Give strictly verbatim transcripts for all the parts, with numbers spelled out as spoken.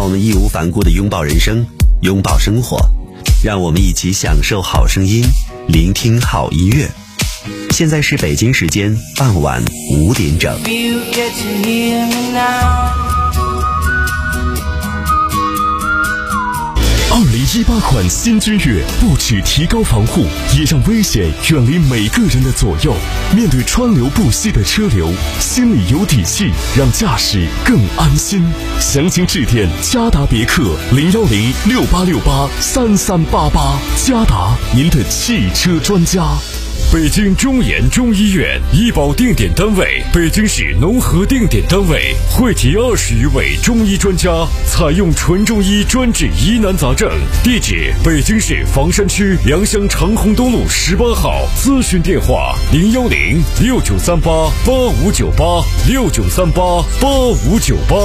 我们义无反顾地拥抱人生，拥抱生活，让我们一起享受好声音，聆听好音乐。现在是北京时间傍晚五点整。 二零一八款新君越不只提高防护，也让危险远离每个人的左右。面对川流不息的车流，心里有底气，让驾驶更安心。详情致电嘉达别克零幺零六八六八三三八八，嘉达您的汽车专家。 北京中研中医院医保定点单位，北京市农合定点单位，汇集二十余位中医专家，采用纯中医专治疑难杂症。地址：北京市房山区良乡长虹东路十八号。咨询电话：零幺零六九三八八五九八六九三八八五九八。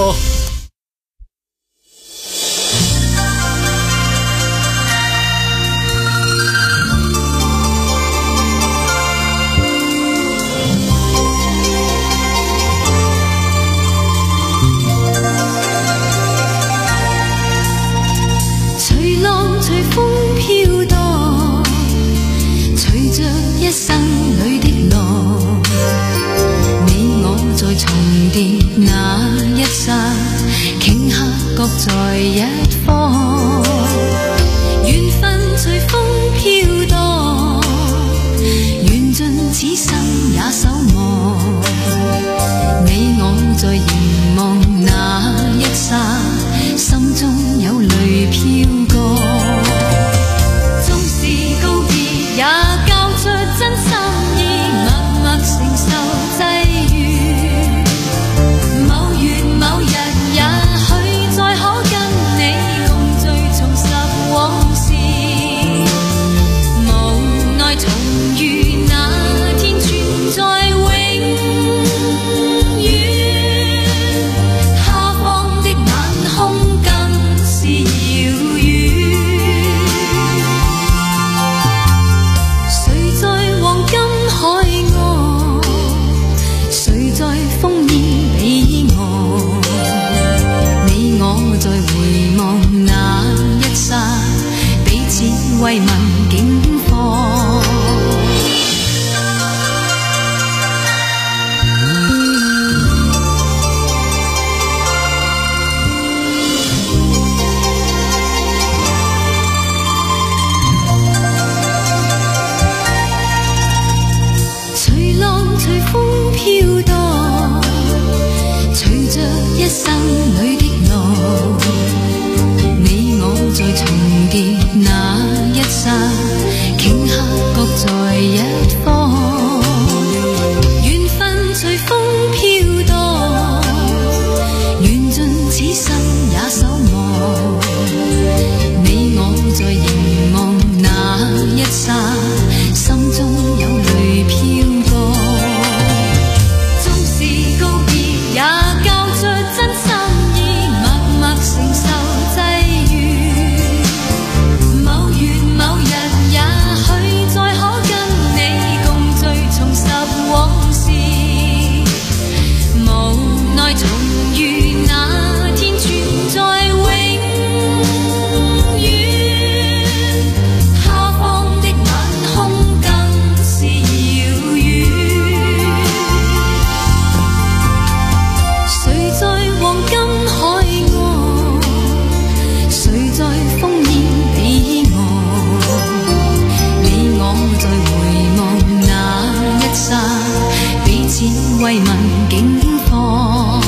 一生里的浪，你我在重疊那一剎，頃刻各在一方，緣分隨風飄蕩，緣盡此生也守望，你我在凝望那一剎，心中有淚飄過，縱是告別也真心意，默默承受際遇。某月某日，也許再可跟你共聚，重拾往事。無奈重遇那天，存在永遠。他方的晚空更是遙遠。在烽煙彼岸，你我在回望那一剎，彼此慰問境況。隨浪隨風飄蕩，隨着一生裏的浪，你我在重疊那一剎，頃刻各在一方，緣分隨風飄蕩，緣盡此生也守望，你我在凝望那一剎，心中有淚飄過，縱是告別也交出真心意，默默承受際遇。某月某日，也許再可跟你共聚，重拾往事。無奈重遇那天，存在永遠。他方的晚空更是遙遠。誰在黃金海岸，誰在烽煙彼岸，你我在回望那一剎，彼此慰問境況。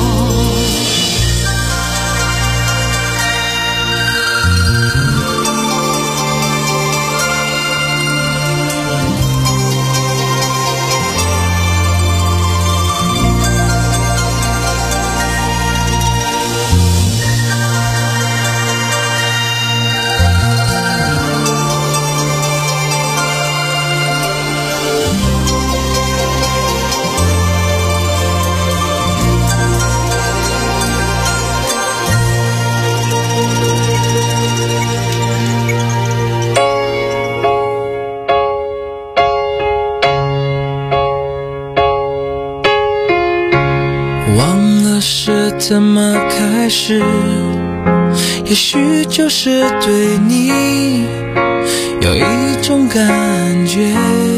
忘了是怎么开始， 也许就是对你有一种感觉。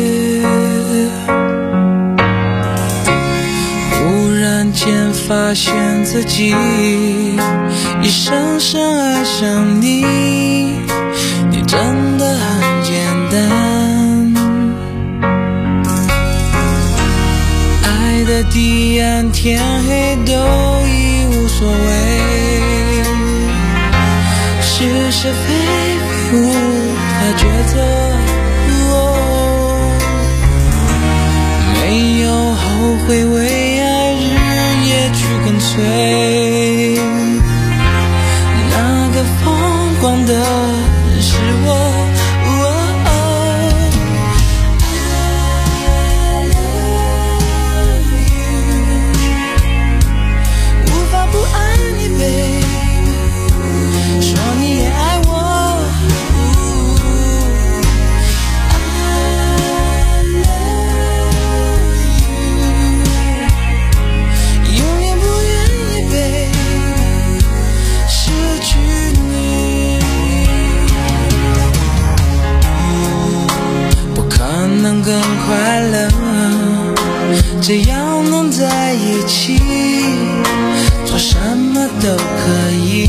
忽然间发现自己已深深爱上你，你真的很简单，爱的地暗天黑都已无所谓，是是非非无法抉择，哦，没有后悔，为爱日夜去跟随，那个疯狂的是我。更快乐，只要能在一起，做什么都可以。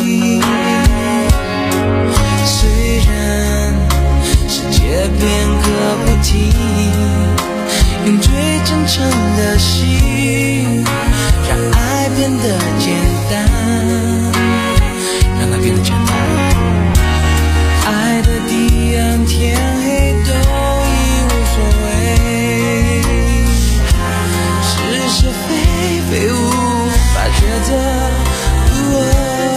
虽然世界变个不停，用最真诚的心，让爱变得简单，让它变得简单。爱的地暗天黑都是非非无法抉择，哦，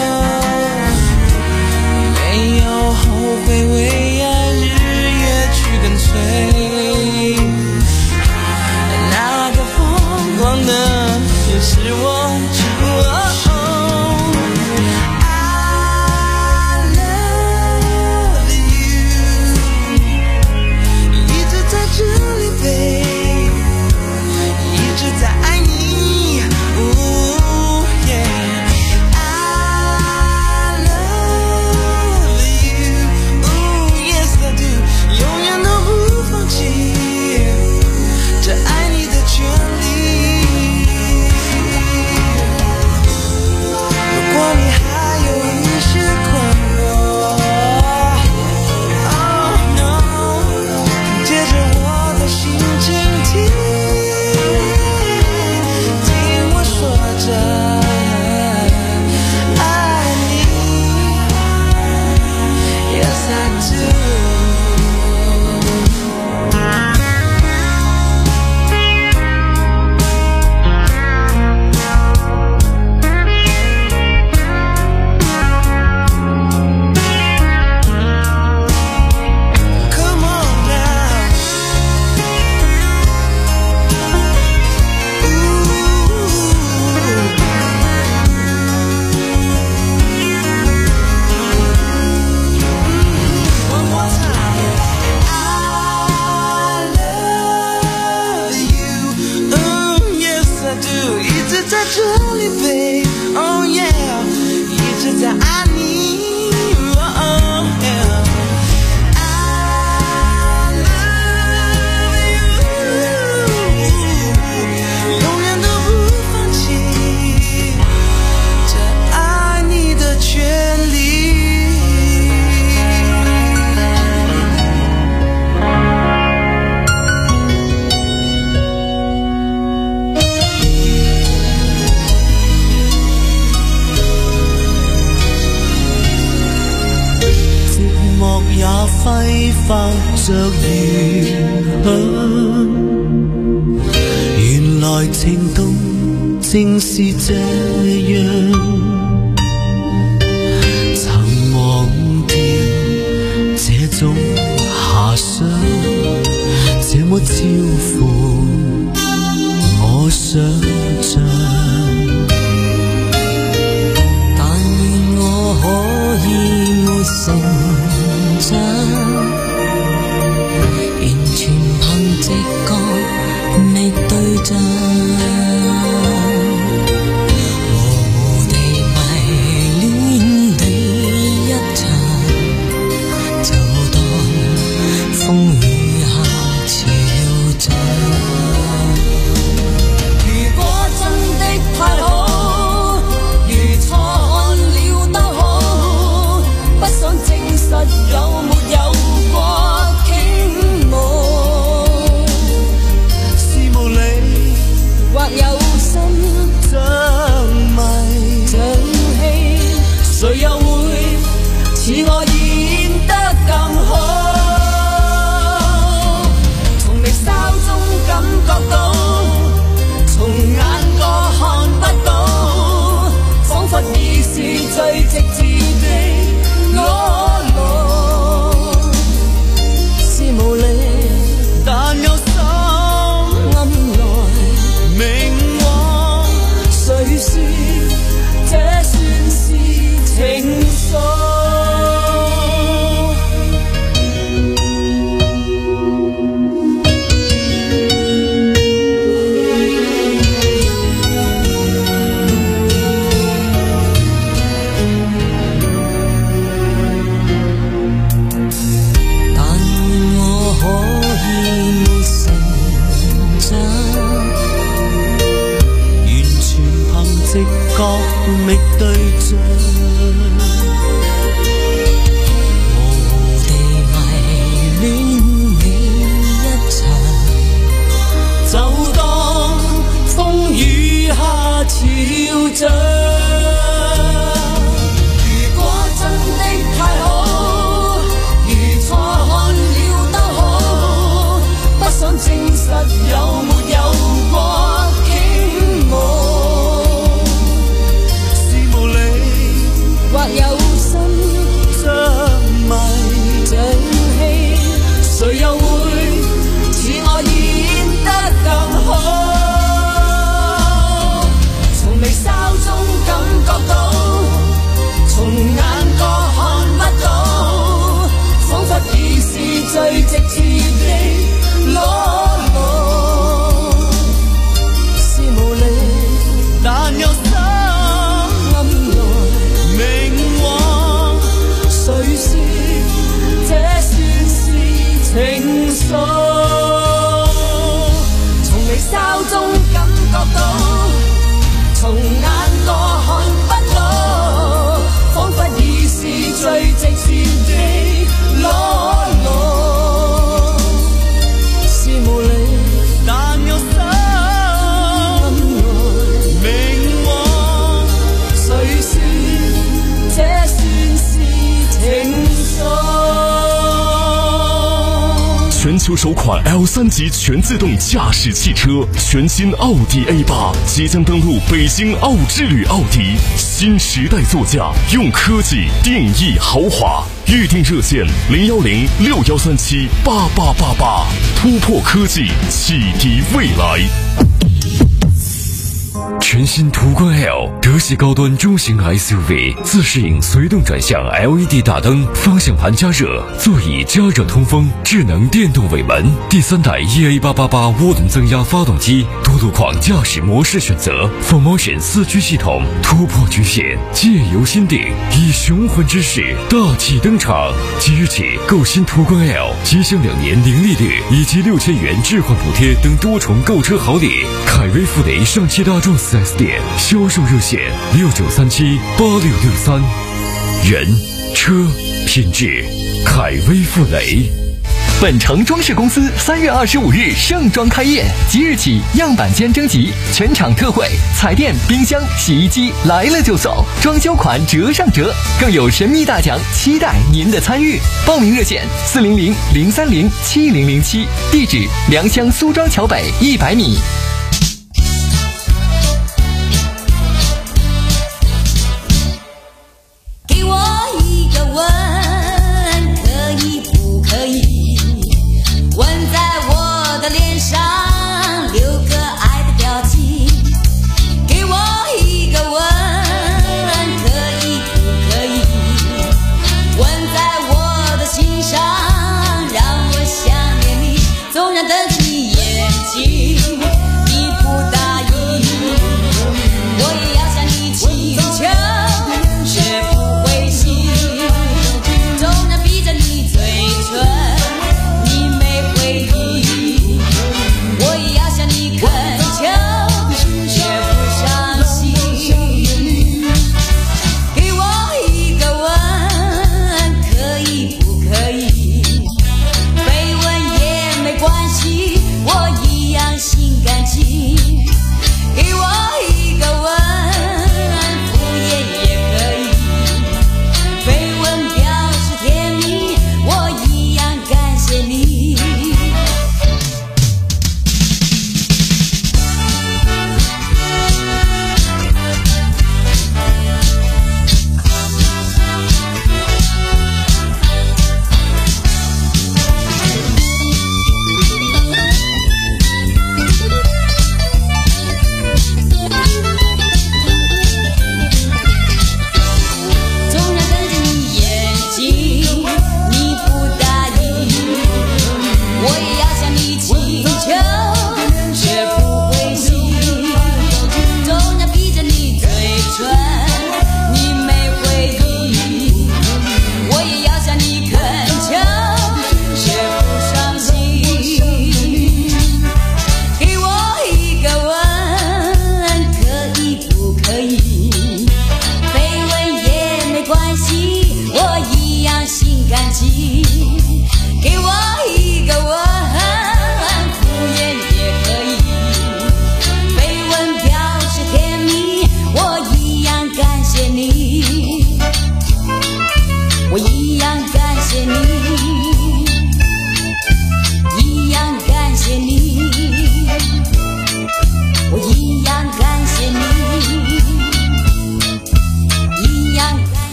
没有后悔，为爱日夜去跟随，那个疯狂的是我，哦揮發着餘香，原來情動正是這樣，曾忘掉這種遐想，這麼超乎我想象，但願我可以沒成長，完全憑直覺覓對象，模糊地的對象。模糊地迷戀你一場，就當風雨下潮漲。如果真的太好，如錯看了都好，不想證實有沒有過傾慕，是無理或有心着迷像戲，誰又會似我演得更好？從微笑中感覺到，從眼角看不到，彷彿已是最直接的裸露，是無力，但有心暗來明往，誰說這算是情愫？從微笑中感覺到，從眼角看不到，彷彿已是最直接的裸露，是無力，但有心明往，誰說這算是情愫？ 全球首款 L 三 级全自动驾驶汽车，全新奥迪 A 八即将登陆北京奥之旅奥迪，新时代座驾，用科技定义豪华。预定热线零幺零六幺三七八八八八，突破科技，启迪未来。 全新途观 L 德系高端中型 S U V， 自适应随动转向 L E D 大灯，方向盘加热，座椅加热通风，智能电动尾门，第三代 E A 八八八涡轮增压发动机，多路况驾驶模式选择 ，Four Motion 四驱系统，突破局限，借由心定，以雄浑之势大体登场。即日起购新途观 L， 即享两年零利率以及六千元置换补贴等多重购车好礼。凯威富雷上汽大众四 S 店销售热线六九三七八六六三，人车品质，凯威富雷。 本城装饰公司三月二十五日盛装开业，即日起样板间征集，全场特惠，彩电、冰箱、洗衣机来了就走，装修款折上折，更有神秘大奖，期待您的参与。报名热线四零零零三零七零零七，地址良乡苏庄桥北一百米。 给我一个吻，可以不可以？吻在我的脸上，留个爱的表情。给我一个吻，可以不可以？吻在我的心上，让我想念你。纵然瞪起眼睛，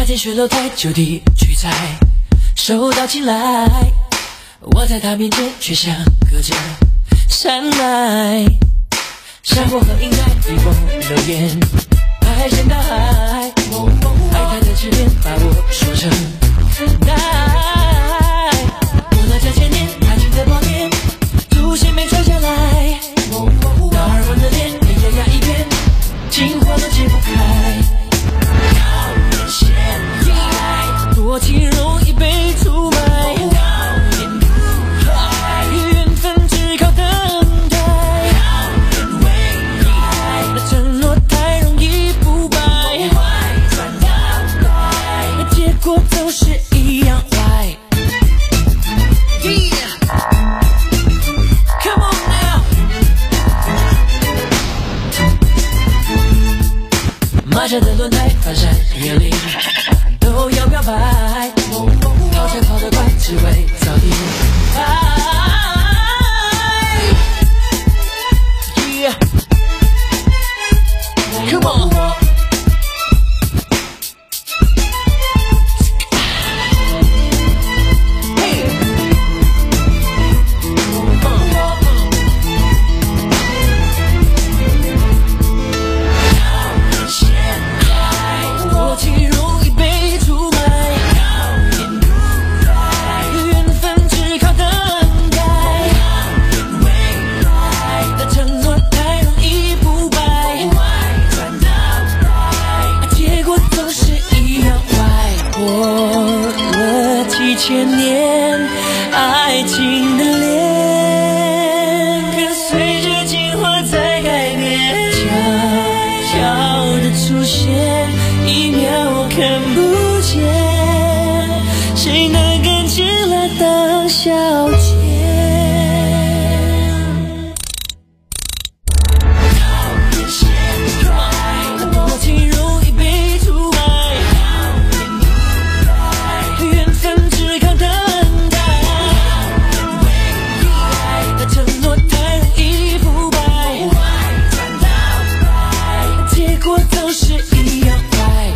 天学楼台就地取材，手到擒来，我在他面前却像隔着山脉，山坡和云彩一风流言，排山倒海，爱他的痴恋把我说成爱，我那叫千年爱情的泡面，祖先没传下来，那耳闻的脸也压压一片，情话都解不开，多情容易被出卖，缘分只靠等待，承诺太容易腐败，结果都是一样坏。Come on now， 马车的轮胎翻山越岭都要表白，跑车跑得快只为早点爱。Yeah. Come on. Hey. Uh. 多情容易被出卖，缘分只靠等待，承诺太容易腐败，结果总是一样坏。过了几千年，爱情的脸跟随着进化在改变，悄悄的出现，一秒我看不见，谁能跟进了当小姐？多情容易被出卖，缘分只靠等待，承诺太容易腐败，结果都是一样坏。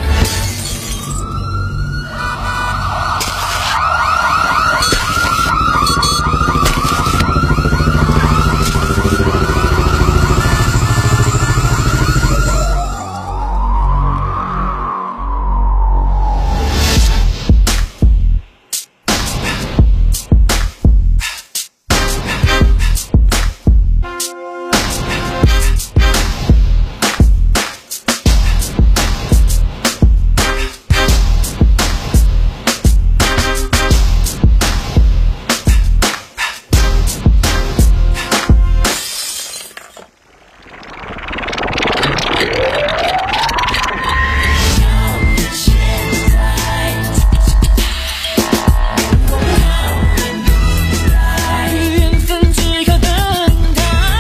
缘分只靠等待，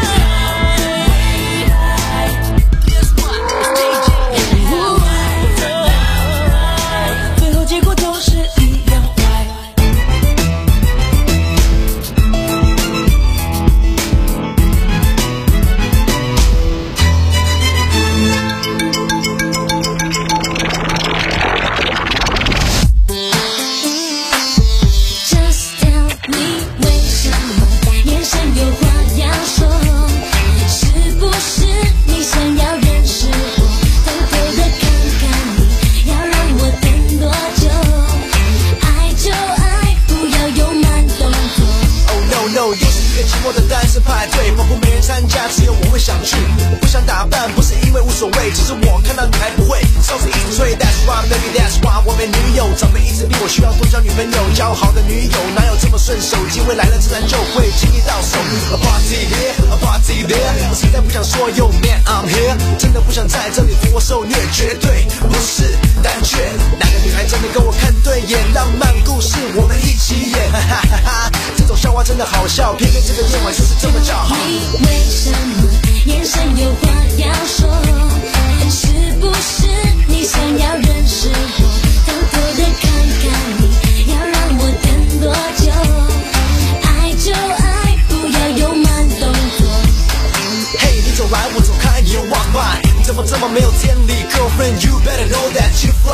最后结果都是一样坏。Just tell me， 为什么眼神有话要说？是不是你想要认识我？偷偷的看看你，要让我等多久？爱就爱，不要有慢动作。 Oh no no， 又是一个寂寞的单身派对，仿佛没人参加，只有我会想去。我不想打扮，不是因为无所谓，只是我看到你还不会，烧水一直吹。That's why baby that's why 我没女友，长辈一直逼我需要多交女朋友，交好的女友哪有这么顺手？机会来了自然就会轻易到手。A party here, a party there， 我实在不想说 Yo man I'm here， 真的不想在这里服我受虐，绝对不是胆怯。哪个女孩真的跟我看对眼？浪漫故事我们一起演，哈哈哈哈，这种笑话真的好笑，偏偏这个夜晚就是这么叫好。 你为什么眼神有话要说？是不是你想要认识我？偷偷的看看你，要让我等多久？爱就爱，不要有慢动作。 嘿，你走来我走开，你又 walk by， 你怎么这么没有天理 ？Girlfriend you better know that you fly， 我不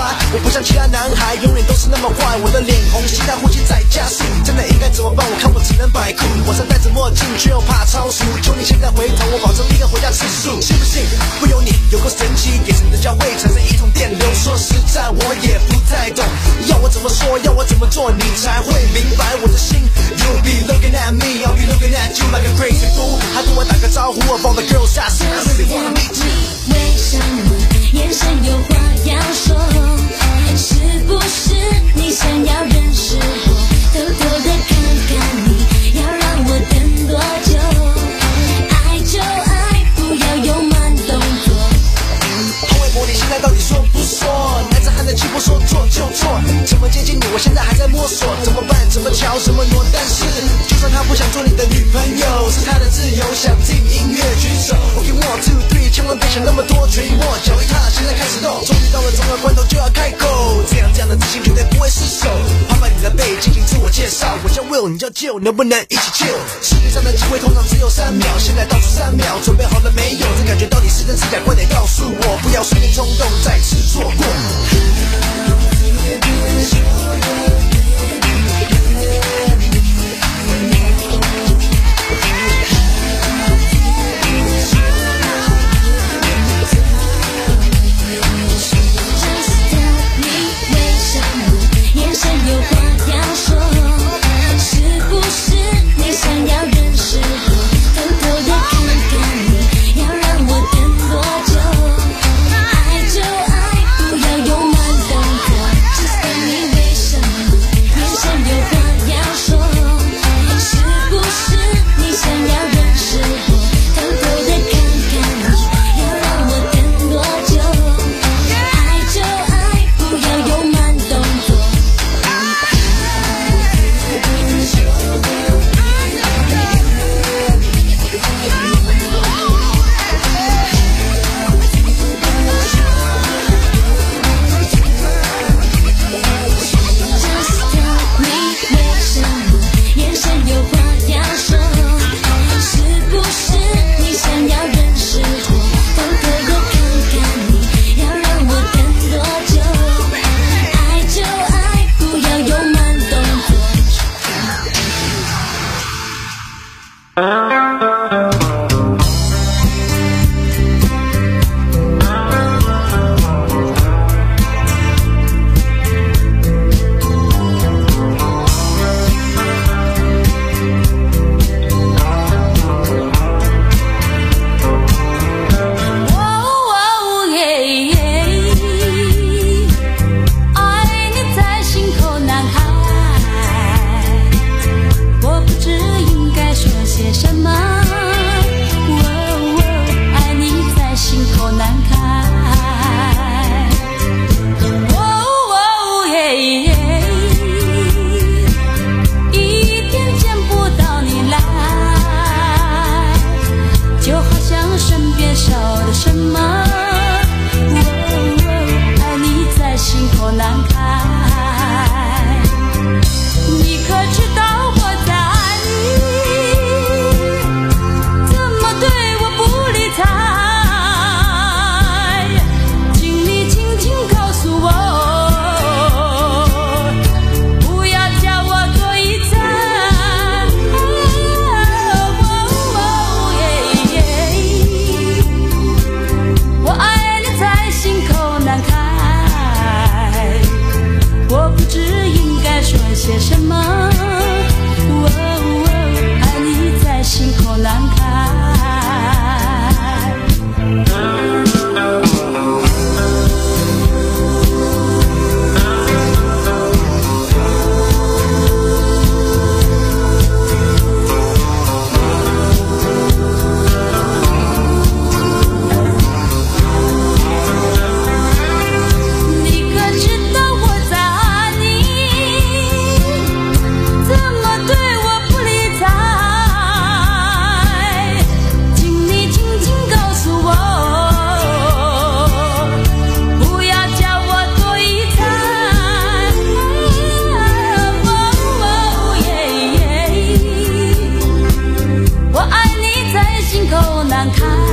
不像其他男孩永远都是那么坏。我的脸红，心跳呼吸在加速，真的应该怎么办？我看我只能摆酷。我常戴着墨镜，却又怕超速。求你现在回头，我保证立刻回家吃素。信不信？不由你，有个神奇，眼神的交汇产生一种电流。说实在，我也不太懂，要我怎么说，要我怎么做，你才会明白我的心。You'll be looking at me, I'll be looking at you like a crazy fool。还跟我打个招呼 ，of all the girls I see, I really wanna meet you。 为什么眼神有话要说？是不是你想要认识我？偷偷的看看你，要让我等多久？爱就爱，不要有慢动作。 潘玮柏，你现在到底说不说？男子汉的气魄，说做就做。怎么接近你？我现在还在摸索。怎么办？怎么瞧？怎么挪？但是，就算他不想做你的女朋友，是他的自由。想听音乐举手。OK one two three， 千万别想那么多，全力握脚一踏，现在开始动。终于到了重要关头就要开口，这样这样的自信绝对不会失手。拍拍你的背，进行自我介绍。我叫 Will， 你叫 Jill， 能不能一起 chill？ 世界上的机会通常只有三秒，现在倒数三秒，准备好了没有？这感觉到底是真是假？快点告诉我，不要瞬间冲动，再次错过。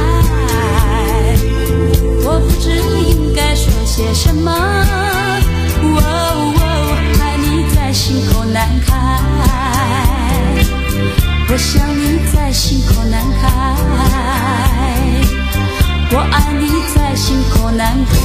些什么？ 难开，我想你在心口难开，我爱你在心口难开。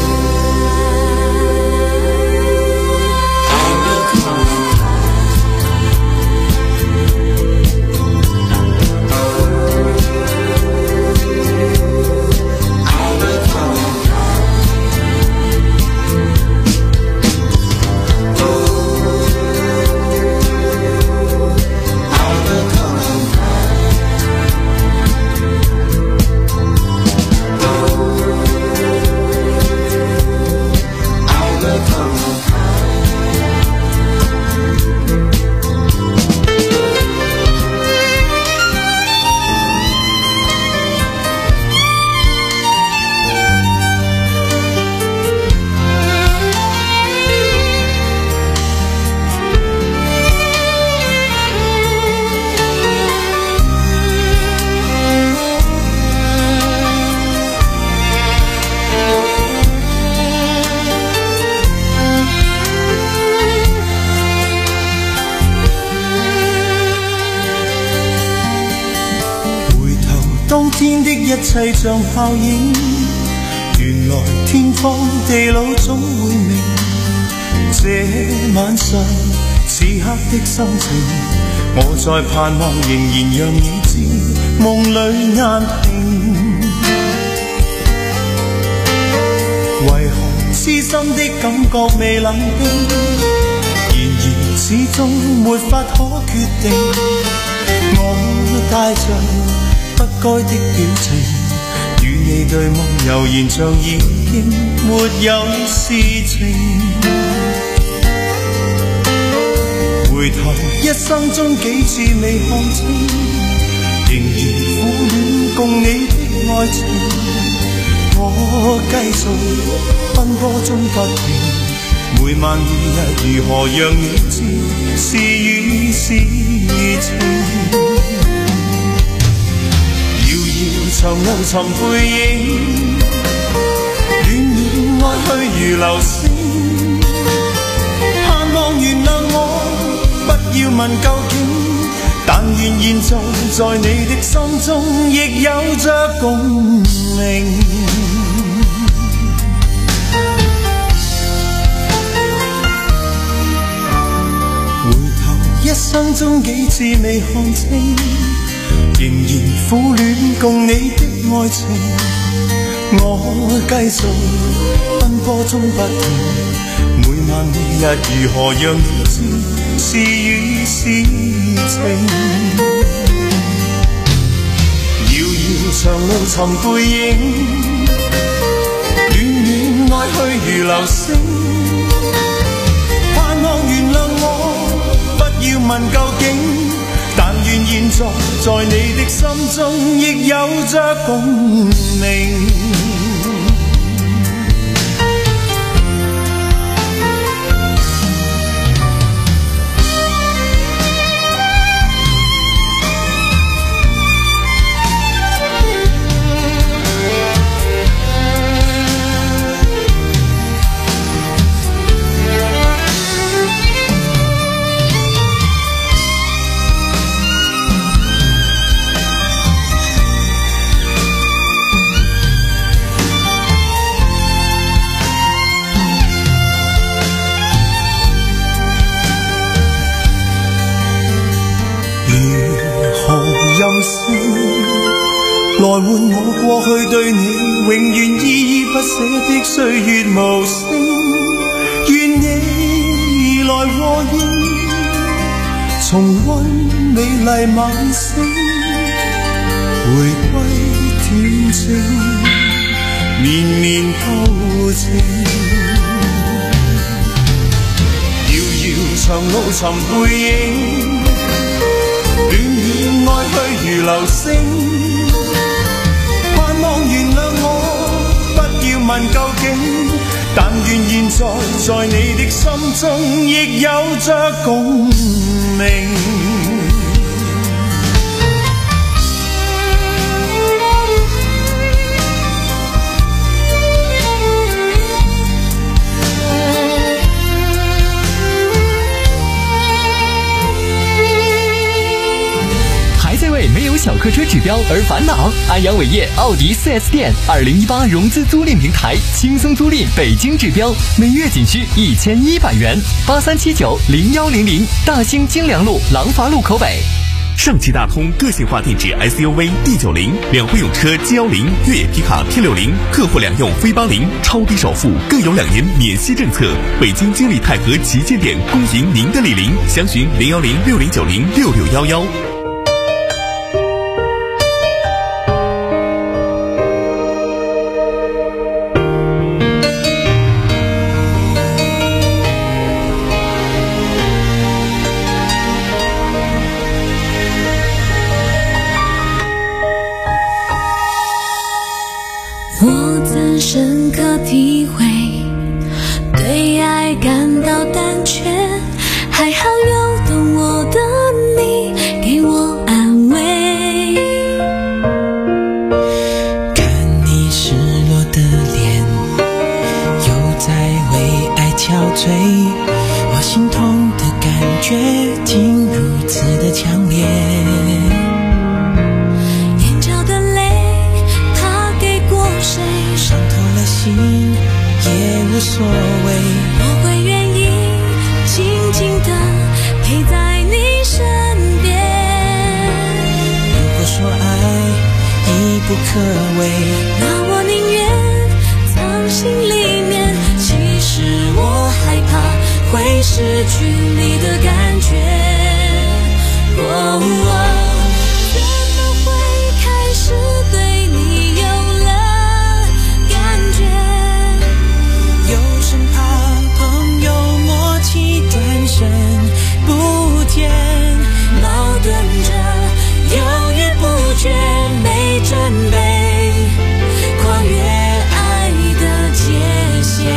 一切像泡影，原來天荒地老總會明。這晚上此刻的心情，我在盼望仍然讓你知，夢裏眼平。為何痴心的感覺未冷冰？然而始終沒法可決定，我帶着不該的表情，與你對望悠然像已經沒有事情。回頭一生中幾次未看清，仍然苦戀共你的愛情。我繼續奔波中不停，每晚每日如何讓你知是與是情。長路尋背影，遠遠愛去如流星。盼望原諒我，不要問究竟，但願現在在你的心中亦有着共鳴。回頭一生中幾次未看清，仍然苦戀共你的愛情，我繼續奔波中不停，每晚每日如何讓你知是與是情。遙遙長路尋背影，遠遠愛去如流星。盼望原諒我，不要問究竟，但願現在在你的心中亦有着共鳴。來換我過去對你永遠依依不捨的歲月無聲，願你來和應，重溫美麗晚星，回歸恬靜，綿綿舊情。遙遙長路尋背影，遠遠愛去如流星。盼望原諒我，不要問究竟，但願現在在你的心中亦有着共鳴。 小客车指标而烦恼？安阳伟业奥迪 四 S 店二零一八融资租赁平台，轻松租赁北京指标，每月仅需一千一百元。八三七九零幺零零，大兴京良路廊坊路口北。 上汽大通个性化定制 S U V D 九十，两会用车 G 十，越野皮卡 T 六十，客户两用飞八零，超低首付，更有两年免息政策。北京金利泰和旗舰店恭迎您的莅临，详询零幺零六零九零六六幺幺。 我曾深刻体会，对爱感到胆怯，还好有懂我的你给我安慰。 看你失落的脸，又在为爱憔悴，我心痛的感觉竟如此的强烈。也无所谓， 我会愿意静静地陪在你身边。 如果说爱已不可为， 那我宁愿藏心里面。其实我害怕会失去你的感觉。哦哦不见，矛盾着，犹豫不决，没准备跨越爱的界限，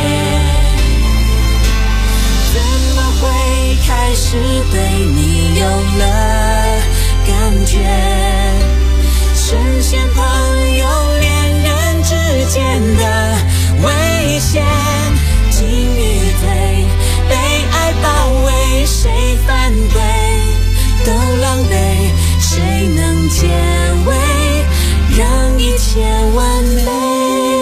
怎么会开始对你有了感觉？深陷朋友恋人之间的危险，进与退，被爱包围，谁反对都狼狈，谁能解围，让一切完美。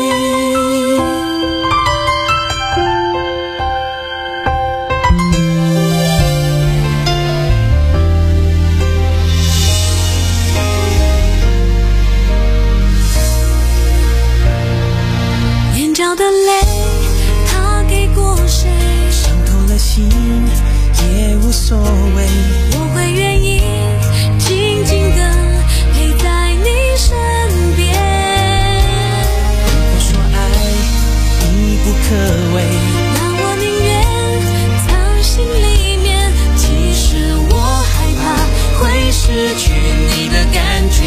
眼角的泪他给过谁， 伤透了心也无所谓， 我会愿意静静地陪在你身边。 如果说爱已不可为， 那我宁愿藏心里面。其实我害怕会失去你的感觉。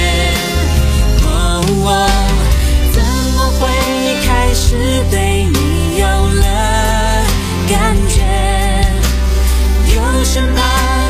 哦哦，怎么会开始对你有了感觉？有什么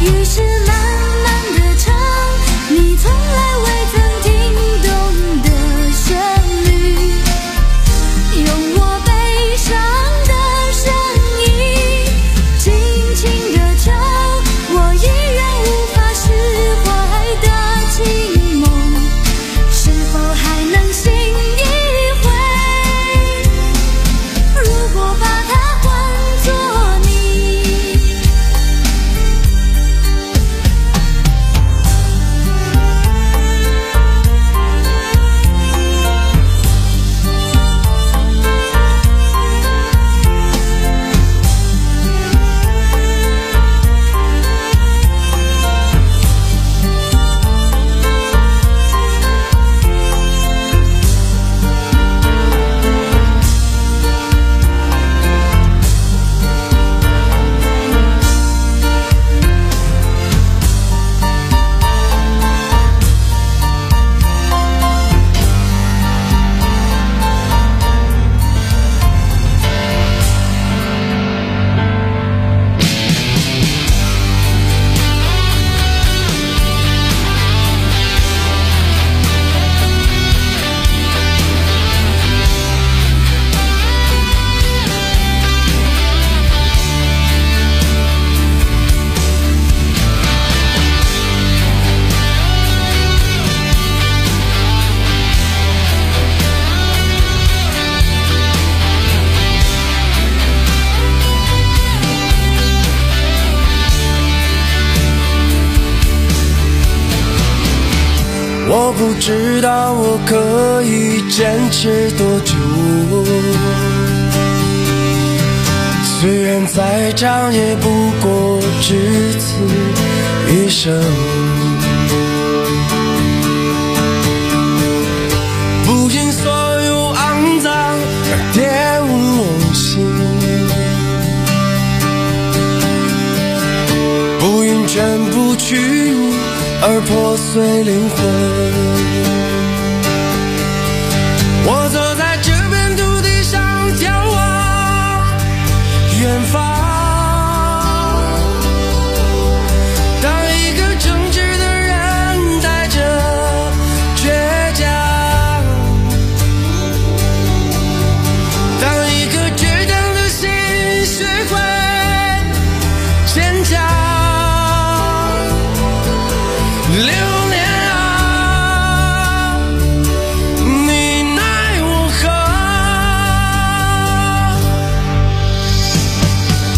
于是慢慢地唱你从来未曾听懂的旋律，用我悲伤的声音轻轻地唱我依然无法释怀的情梦，是否还能醒一回？如果把它换作你， 我不知道我可以坚持多久，虽然再长也不过只此一生。不因所有肮脏而玷污我心，不因全部屈辱而破碎灵魂。我走在这片土地上，眺望远方。当一个正直的人带着倔强，当一颗倔强的心学会坚强。流年啊，你奈我何？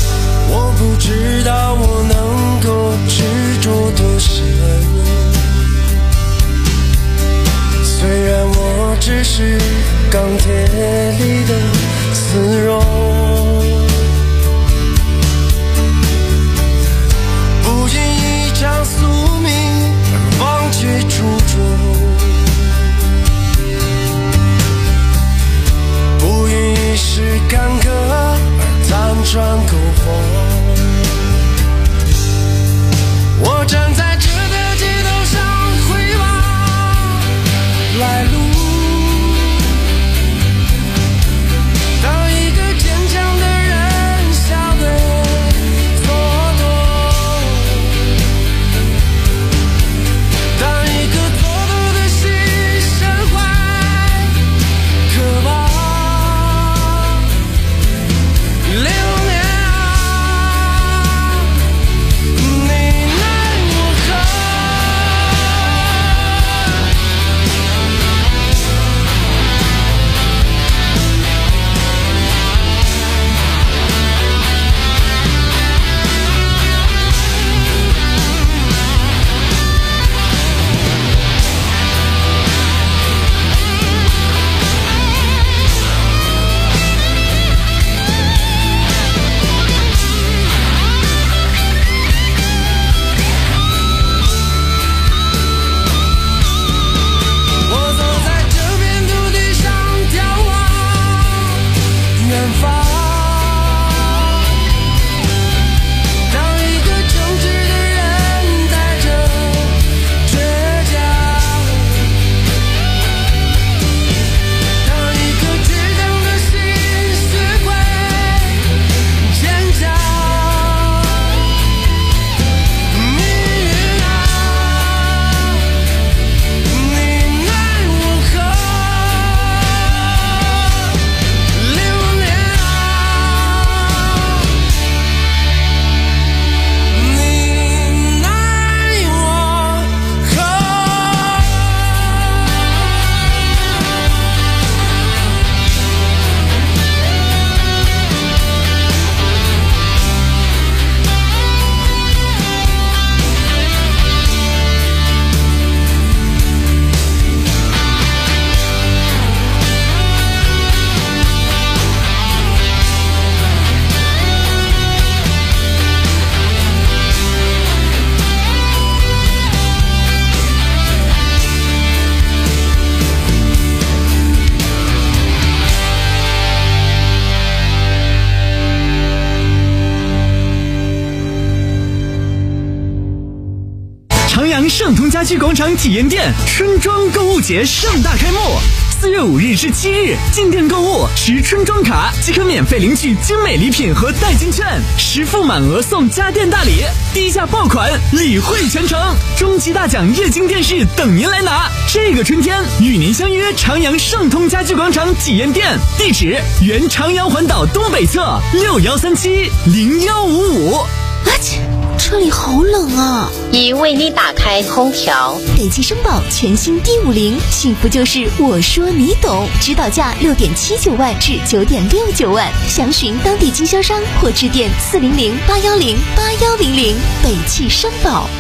长阳盛通家居广场体验店春装购物节盛大开幕。四月五日至七日，进店购物持春装卡即可免费领取精美礼品和代金券，实付满额送家电大礼，低价爆款，礼惠全程，终极大奖液晶电视等您来拿。这个春天与您相约长阳盛通家居广场体验店，地址原长阳环岛东北侧六幺三七零幺五五。 啊切，车里好冷啊！ 已为你打开空调。 北汽绅宝全新 D 五零，幸福就是我说你懂，指导价六点七九万至九点六九万，详询当地经销商或致电四零零八幺零八幺零零。北汽绅宝。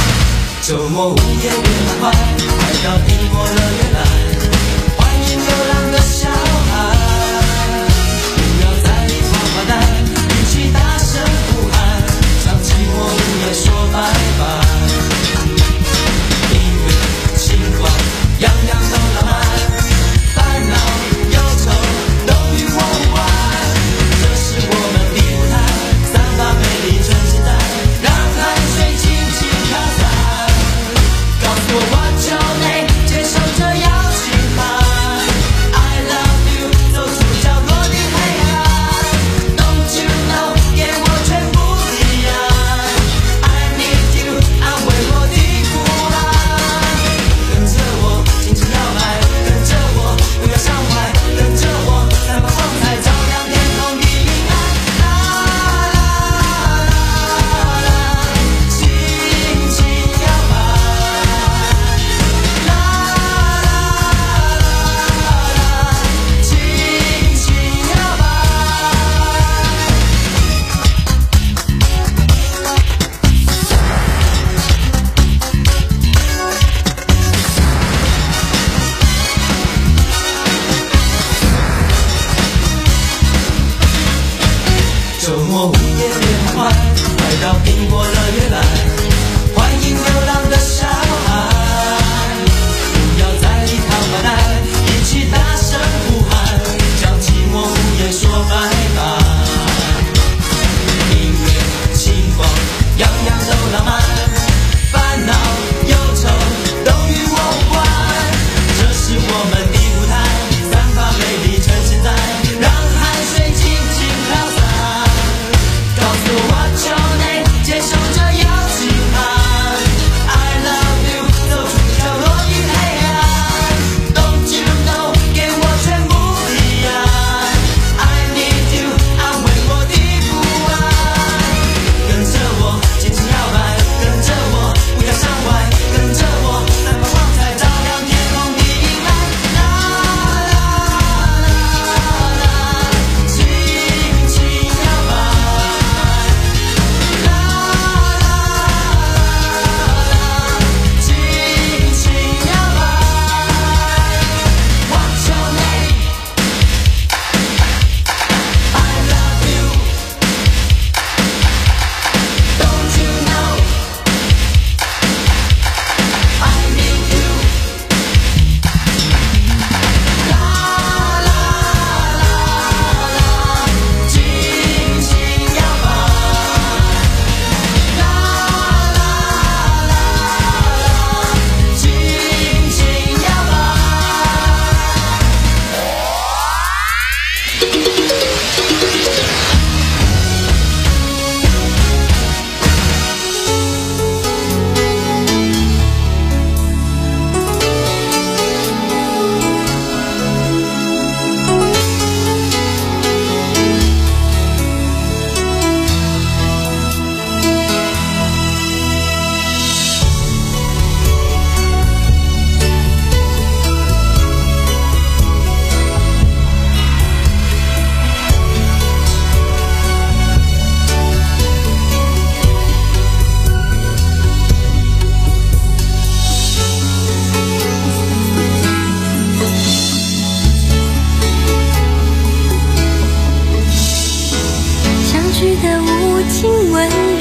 周末午夜别太快，快到苹果乐园来，欢迎又来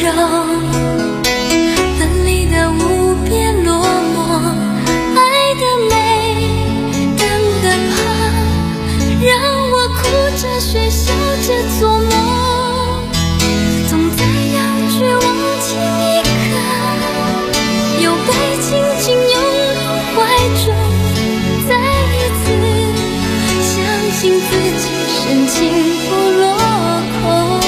柔，分离的无边落寞，爱的美，等的怕，让我哭着学，笑着做梦，总在要绝望前一刻，又被紧紧拥入怀中，再一次相信自己深情不落空。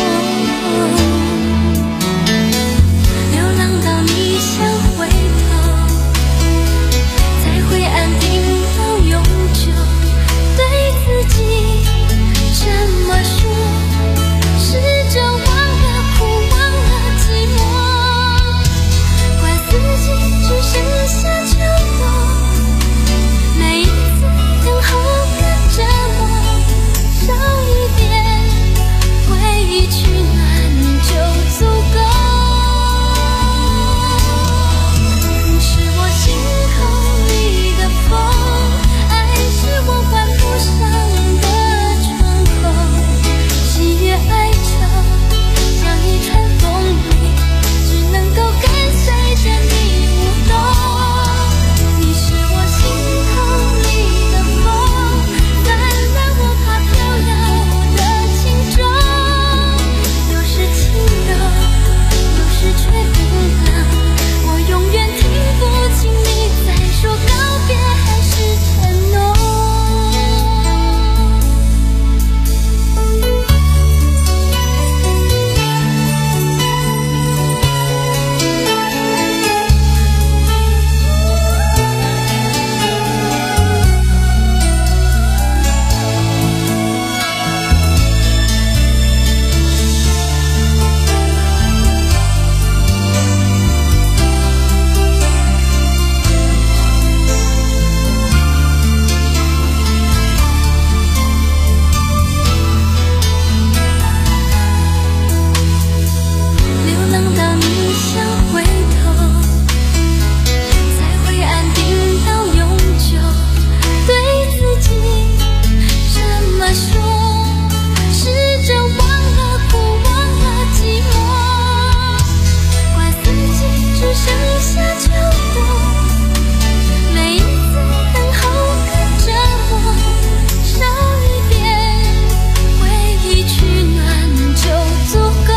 流浪到你想回头，才会安定到永久，对自己这么说，试着忘了苦，忘了寂寞，怪自己只剩下沉默，每一次等候跟折磨，少一点回去暖就足够。是我心口里的风，爱是我关不上的窗口，喜悦哀愁像一串风铃，只能够跟随着你舞动。你是我心口里的风，泛滥我怕飘摇的情中，有时轻柔，有时却冰冷，我永远听不清你在说告别还是承诺。流浪到你想回头，才会安定到永久，对自己这么说，试着忘了苦，忘了寂寞，怪自己只剩下沉默，每一次等候跟折磨，少一点回去暖就足够。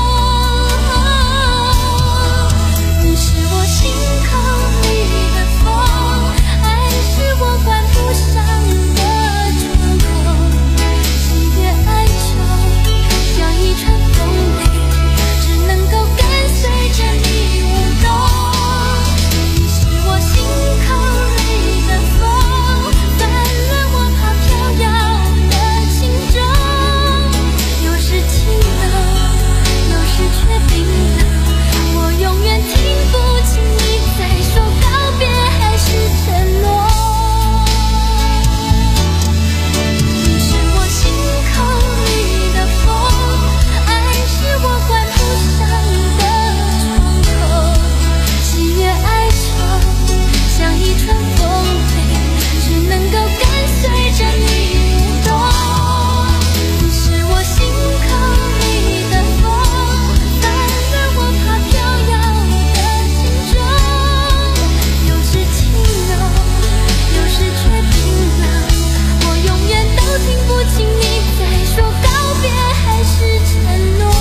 是我心口里的风，爱是我关不上的窗口，喜悦哀愁像一串风铃，只能够跟随着你舞动。你是我心口里的风，泛滥我怕飘摇的情中，有时轻柔，有时却冰冷，我永远听不清你在说告别还是承诺。你是我心口里的风，爱是我关不上的窗口，喜悦哀愁像一串风铃，只能够跟随着你舞动。你是我心口里的风，泛滥我怕飘摇的情中，有时轻柔，有时却冰冷，我永远都听不清你在说告别还是承诺。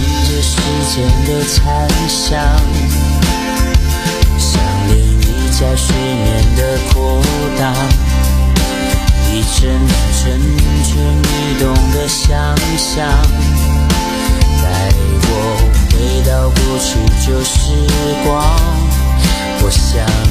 间的残响，像涟漪在水面的扩大，一阵阵蠢欲动的想象，带我回到过去旧时光，我想